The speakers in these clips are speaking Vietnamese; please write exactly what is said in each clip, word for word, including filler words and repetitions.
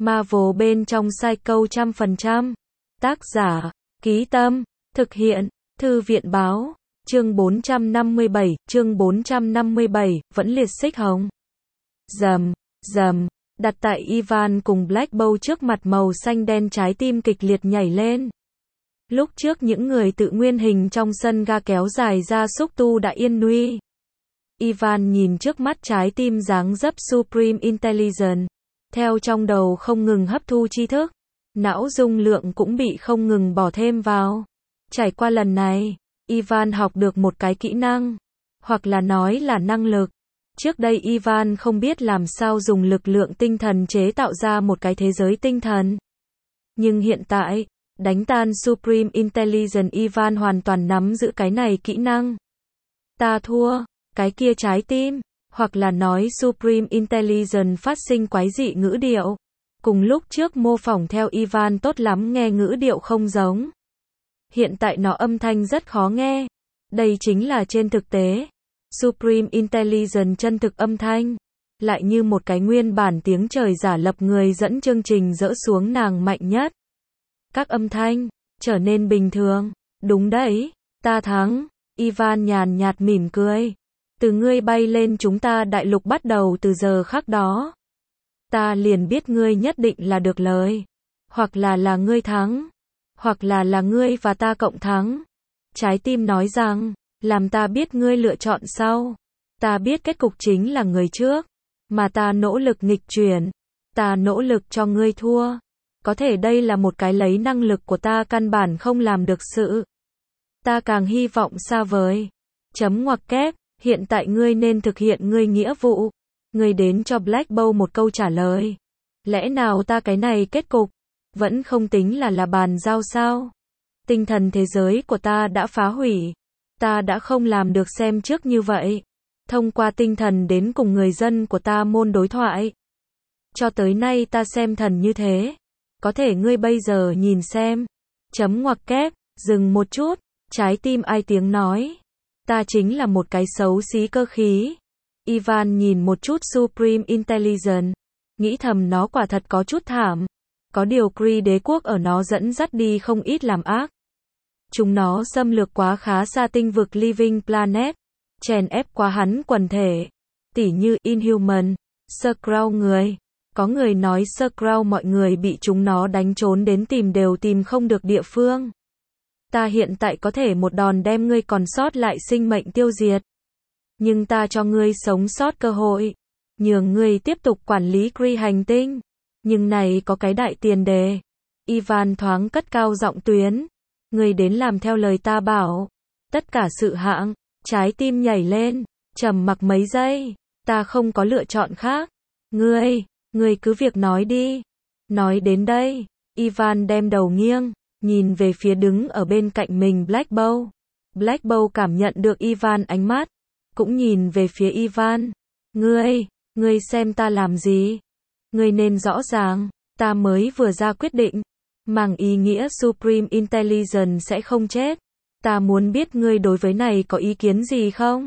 Marvel bên trong Psycho trăm phần trăm. Tác giả, Ký Tâm, thực hiện, Thư viện Báo, chương bốn trăm năm mươi bảy, chương bốn trăm năm mươi bảy, vẫn liệt xích hồng. Rầm, rầm, đặt tại Ivan cùng Black Bolt trước mặt màu xanh đen trái tim kịch liệt nhảy lên. Lúc trước những người tự nguyên hình trong sân ga kéo dài ra xúc tu đã yên nguy. Ivan nhìn trước mắt trái tim dáng dấp Supreme Intelligence, theo trong đầu không ngừng hấp thu tri thức, não dung lượng cũng bị không ngừng bỏ thêm vào. Trải qua lần này, Ivan học được một cái kỹ năng, hoặc là nói là năng lực. Trước đây Ivan không biết làm sao dùng lực lượng tinh thần chế tạo ra một cái thế giới tinh thần. Nhưng hiện tại, đánh tan Supreme Intelligence, Ivan hoàn toàn nắm giữ cái này kỹ năng. Ta thua, cái kia trái tim, hoặc là nói Supreme Intelligence phát sinh quái dị ngữ điệu. Cùng lúc trước mô phỏng theo Ivan tốt lắm nghe ngữ điệu không giống. Hiện tại nó âm thanh rất khó nghe. Đây chính là trên thực tế. Supreme Intelligence chân thực âm thanh, lại như một cái nguyên bản tiếng trời giả lập người dẫn chương trình dỡ xuống nàng mạnh nhất. Các âm thanh, trở nên bình thường. Đúng đấy, ta thắng. Ivan nhàn nhạt mỉm cười. Từ ngươi bay lên chúng ta đại lục bắt đầu từ giờ khắc đó. Ta liền biết ngươi nhất định là được lời. Hoặc là là ngươi thắng. Hoặc là là ngươi và ta cộng thắng. Trái tim nói rằng, làm ta biết ngươi lựa chọn sau. Ta biết kết cục chính là người trước. Mà ta nỗ lực nghịch chuyển. Ta nỗ lực cho ngươi thua. Có thể đây là một cái lấy năng lực của ta căn bản không làm được sự. Ta càng hy vọng xa vời. Chấm ngoặc kép, hiện tại ngươi nên thực hiện ngươi nghĩa vụ. Ngươi đến cho Black Bolt một câu trả lời. Lẽ nào ta cái này kết cục vẫn không tính là là bàn giao sao? Tinh thần thế giới của ta đã phá hủy. Ta đã không làm được xem trước như vậy. Thông qua tinh thần đến cùng người dân của ta môn đối thoại. Cho tới nay ta xem thần như thế. Có thể ngươi bây giờ nhìn xem. Chấm ngoặc kép, dừng một chút. Trái tim ai tiếng nói. Ta chính là một cái xấu xí cơ khí. Ivan nhìn một chút Supreme Intelligence. Nghĩ thầm nó quả thật có chút thảm. Có điều Kree đế quốc ở nó dẫn dắt đi không ít làm ác. Chúng nó xâm lược quá khá xa tinh vực Living Planet. Chèn ép quá hắn quần thể. Tỉ như Inhuman, Skrull người. Có người nói Skrull mọi người bị chúng nó đánh trốn đến tìm đều tìm không được địa phương. Ta hiện tại có thể một đòn đem ngươi còn sót lại sinh mệnh tiêu diệt. Nhưng ta cho ngươi sống sót cơ hội. Nhường ngươi tiếp tục quản lý Kree hành tinh. Nhưng này có cái đại tiền đề. Ivan thoáng cất cao giọng tuyến. Ngươi đến làm theo lời ta bảo. Tất cả sự hạng. Trái tim nhảy lên. Trầm mặc mấy giây. Ta không có lựa chọn khác. Ngươi, ngươi cứ việc nói đi. Nói đến đây. Ivan đem đầu nghiêng. Nhìn về phía đứng ở bên cạnh mình Black Bolt. Black Bolt cảm nhận được Ivan ánh mắt. Cũng nhìn về phía Ivan. Ngươi, ngươi xem ta làm gì? Ngươi nên rõ ràng, ta mới vừa ra quyết định. Mang ý nghĩa Supreme Intelligence sẽ không chết. Ta muốn biết ngươi đối với này có ý kiến gì không?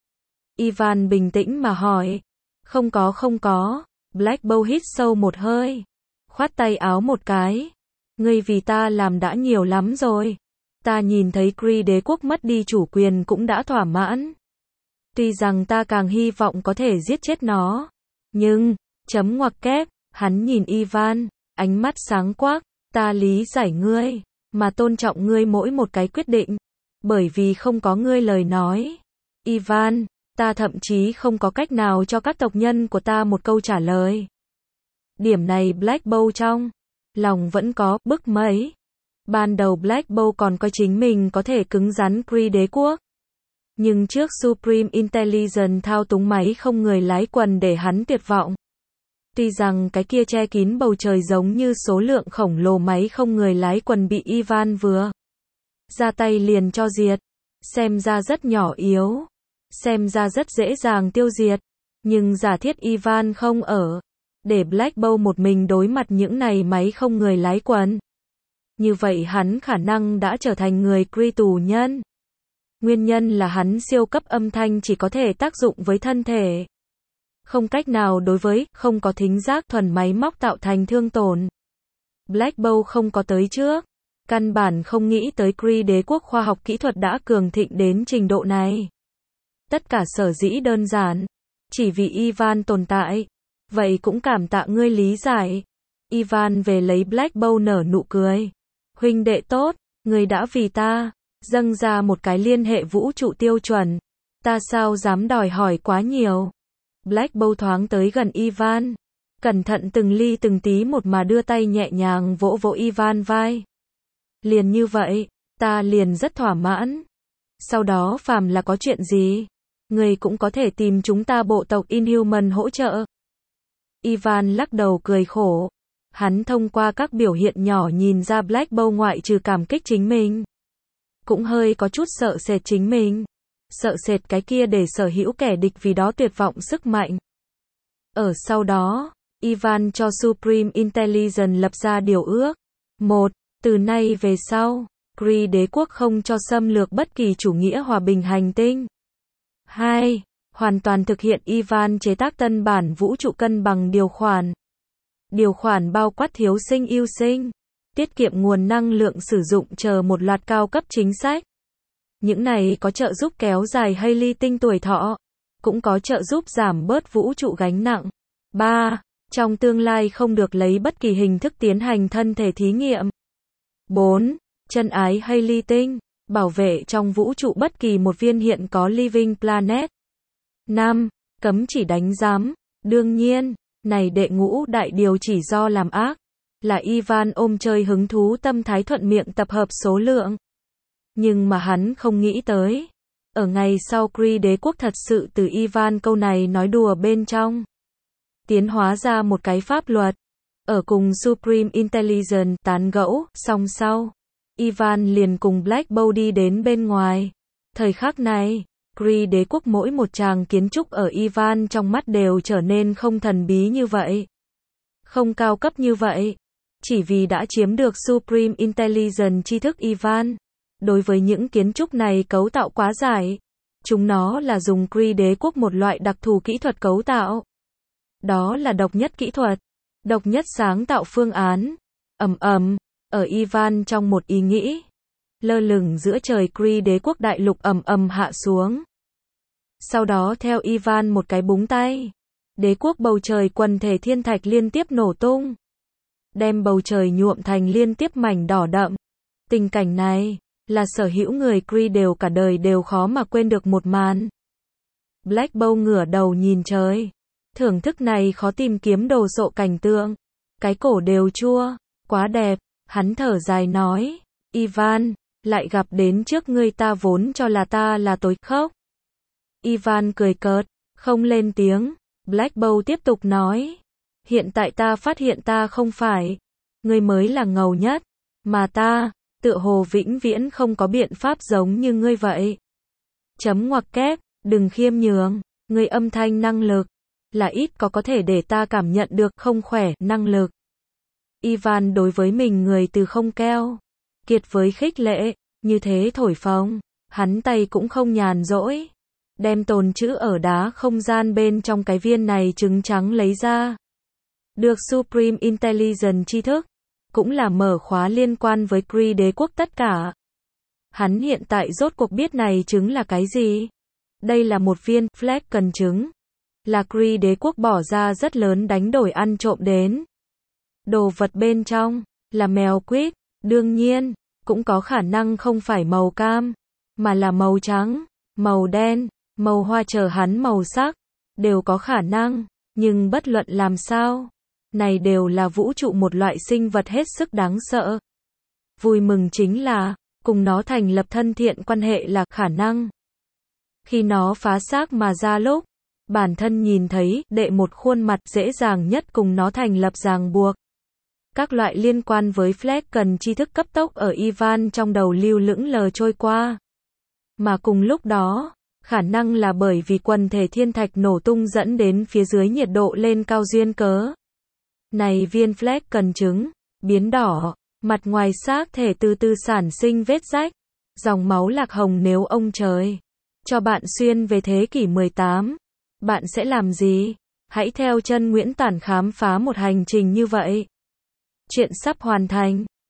Ivan bình tĩnh mà hỏi. Không có không có. Black Bolt hít sâu một hơi. Khoát tay áo một cái. Ngươi vì ta làm đã nhiều lắm rồi. Ta nhìn thấy Kree đế quốc mất đi chủ quyền cũng đã thỏa mãn. Tuy rằng ta càng hy vọng có thể giết chết nó. Nhưng, chấm ngoặc kép, hắn nhìn Ivan, ánh mắt sáng quắc. Ta lý giải ngươi, mà tôn trọng ngươi mỗi một cái quyết định. Bởi vì không có ngươi lời nói. Ivan, ta thậm chí không có cách nào cho các tộc nhân của ta một câu trả lời. Điểm này Black Bolt trong lòng vẫn có bức mấy. Ban đầu Black Bolt còn coi chính mình có thể cứng rắn Kree đế quốc. Nhưng trước Supreme Intelligence thao túng máy không người lái quần để hắn tuyệt vọng. Tuy rằng cái kia che kín bầu trời giống như số lượng khổng lồ máy không người lái quần bị Ivan vừa ra tay liền cho diệt. Xem ra rất nhỏ yếu. Xem ra rất dễ dàng tiêu diệt. Nhưng giả thiết Ivan không ở. Để Black Bolt một mình đối mặt những này máy không người lái quần. Như vậy hắn khả năng đã trở thành người Kree tù nhân. Nguyên nhân là hắn siêu cấp âm thanh chỉ có thể tác dụng với thân thể. không cách nào đối với, không có thính giác thuần máy móc tạo thành thương tổn. Black Bolt không có tới trước, căn bản không nghĩ tới Kree đế quốc khoa học kỹ thuật đã cường thịnh đến trình độ này. Tất cả sở dĩ đơn giản, chỉ vì Ivan tồn tại. Vậy cũng cảm tạ ngươi lý giải. Ivan về lấy Black Bolt nở nụ cười. Huynh đệ tốt, ngươi đã vì ta dâng ra một cái liên hệ vũ trụ tiêu chuẩn. Ta sao dám đòi hỏi quá nhiều. Black Bolt thoáng tới gần Ivan, cẩn thận từng ly từng tí một mà đưa tay nhẹ nhàng vỗ vỗ Ivan vai. Liền như vậy, ta liền rất thỏa mãn. Sau đó phàm là có chuyện gì, ngươi cũng có thể tìm chúng ta bộ tộc Inhuman hỗ trợ. Ivan lắc đầu cười khổ. Hắn thông qua các biểu hiện nhỏ nhìn ra Black Bolt ngoại trừ cảm kích chính mình, cũng hơi có chút sợ sệt chính mình. Sợ sệt cái kia để sở hữu kẻ địch vì đó tuyệt vọng sức mạnh. Ở sau đó, Ivan cho Supreme Intelligence lập ra điều ước. một. Từ nay về sau, Kree đế quốc không cho xâm lược bất kỳ chủ nghĩa hòa bình hành tinh. hai. Hoàn toàn thực hiện Ivan chế tác tân bản vũ trụ cân bằng điều khoản. Điều khoản bao quát thiếu sinh ưu sinh, tiết kiệm nguồn năng lượng sử dụng chờ một loạt cao cấp chính sách. Những này có trợ giúp kéo dài Hailey tinh tuổi thọ, cũng có trợ giúp giảm bớt vũ trụ gánh nặng. ba. Trong tương lai không được lấy bất kỳ hình thức tiến hành thân thể thí nghiệm. bốn. Chân ái Hailey tinh, bảo vệ trong vũ trụ bất kỳ một viên hiện có living planet. năm. Cấm chỉ đánh giám. Đương nhiên, này đệ ngũ đại điều chỉ do làm ác, là Ivan ôm chơi hứng thú tâm thái thuận miệng tập hợp số lượng. Nhưng mà hắn không nghĩ tới, ở ngày sau Kree đế quốc thật sự từ Ivan câu này nói đùa bên trong tiến hóa ra một cái pháp luật. Ở cùng Supreme Intelligence tán gẫu, song sau, Ivan liền cùng Black Bolt đi đến bên ngoài. Thời khắc này, Kree đế quốc mỗi một tràng kiến trúc ở Ivan trong mắt đều trở nên không thần bí như vậy, không cao cấp như vậy, chỉ vì đã chiếm được Supreme Intelligence tri thức Ivan. Đối với những kiến trúc này cấu tạo quá giải, chúng nó là dùng Kree đế quốc một loại đặc thù kỹ thuật cấu tạo. Đó là độc nhất kỹ thuật, độc nhất sáng tạo phương án. Ầm ầm, ở Ivan trong một ý nghĩ, lơ lửng giữa trời Kree đế quốc đại lục ầm ầm hạ xuống. Sau đó theo Ivan một cái búng tay, đế quốc bầu trời quần thể thiên thạch liên tiếp nổ tung, đem bầu trời nhuộm thành liên tiếp mảnh đỏ đậm. Tình cảnh này là sở hữu người Kree đều cả đời đều khó mà quên được một màn. Black Bolt ngửa đầu nhìn trời, thưởng thức này khó tìm kiếm đồ sộ cảnh tượng, cái cổ đều chua, quá đẹp. Hắn thở dài nói, Ivan, lại gặp đến trước ngươi ta vốn cho là ta là tối khóc. Ivan cười cợt, không lên tiếng. Black Bolt tiếp tục nói, hiện tại ta phát hiện ta không phải, ngươi mới là ngầu nhất, mà ta, tựa hồ vĩnh viễn không có biện pháp giống như ngươi vậy. Chấm ngoặc kép, đừng khiêm nhường, ngươi âm thanh năng lực, là ít có có thể để ta cảm nhận được không khỏe, năng lực. Ivan đối với mình người từ không keo kiệt với khích lệ, như thế thổi phồng, hắn tay cũng không nhàn rỗi, đem tồn trữ ở đá không gian bên trong cái viên này trứng trắng lấy ra. Được Supreme Intelligence tri thức, cũng là mở khóa liên quan với Kree đế quốc tất cả. Hắn hiện tại rốt cuộc biết này trứng là cái gì. Đây là một viên Fleck cần trứng, là Kree đế quốc bỏ ra rất lớn đánh đổi ăn trộm đến. Đồ vật bên trong là mèo quýt, đương nhiên, cũng có khả năng không phải màu cam, mà là màu trắng, màu đen, màu hoa chờ hắn màu sắc, đều có khả năng, nhưng bất luận làm sao, này đều là vũ trụ một loại sinh vật hết sức đáng sợ. Vui mừng chính là, cùng nó thành lập thân thiện quan hệ là khả năng. Khi nó phá xác mà ra lúc, bản thân nhìn thấy đệ một khuôn mặt dễ dàng nhất cùng nó thành lập ràng buộc. Các loại liên quan với Fleck cần tri thức cấp tốc ở Ivan trong đầu lưu lững lờ trôi qua. Mà cùng lúc đó, khả năng là bởi vì quần thể thiên thạch nổ tung dẫn đến phía dưới nhiệt độ lên cao duyên cớ. Này viên Fleck cần trứng, biến đỏ, mặt ngoài xác thể từ từ sản sinh vết rách, dòng máu lạc hồng. Nếu ông trời cho bạn xuyên về thế kỷ mười tám, bạn sẽ làm gì? Hãy theo chân Nguyễn Tản khám phá một hành trình như vậy. Chuyện sắp hoàn thành.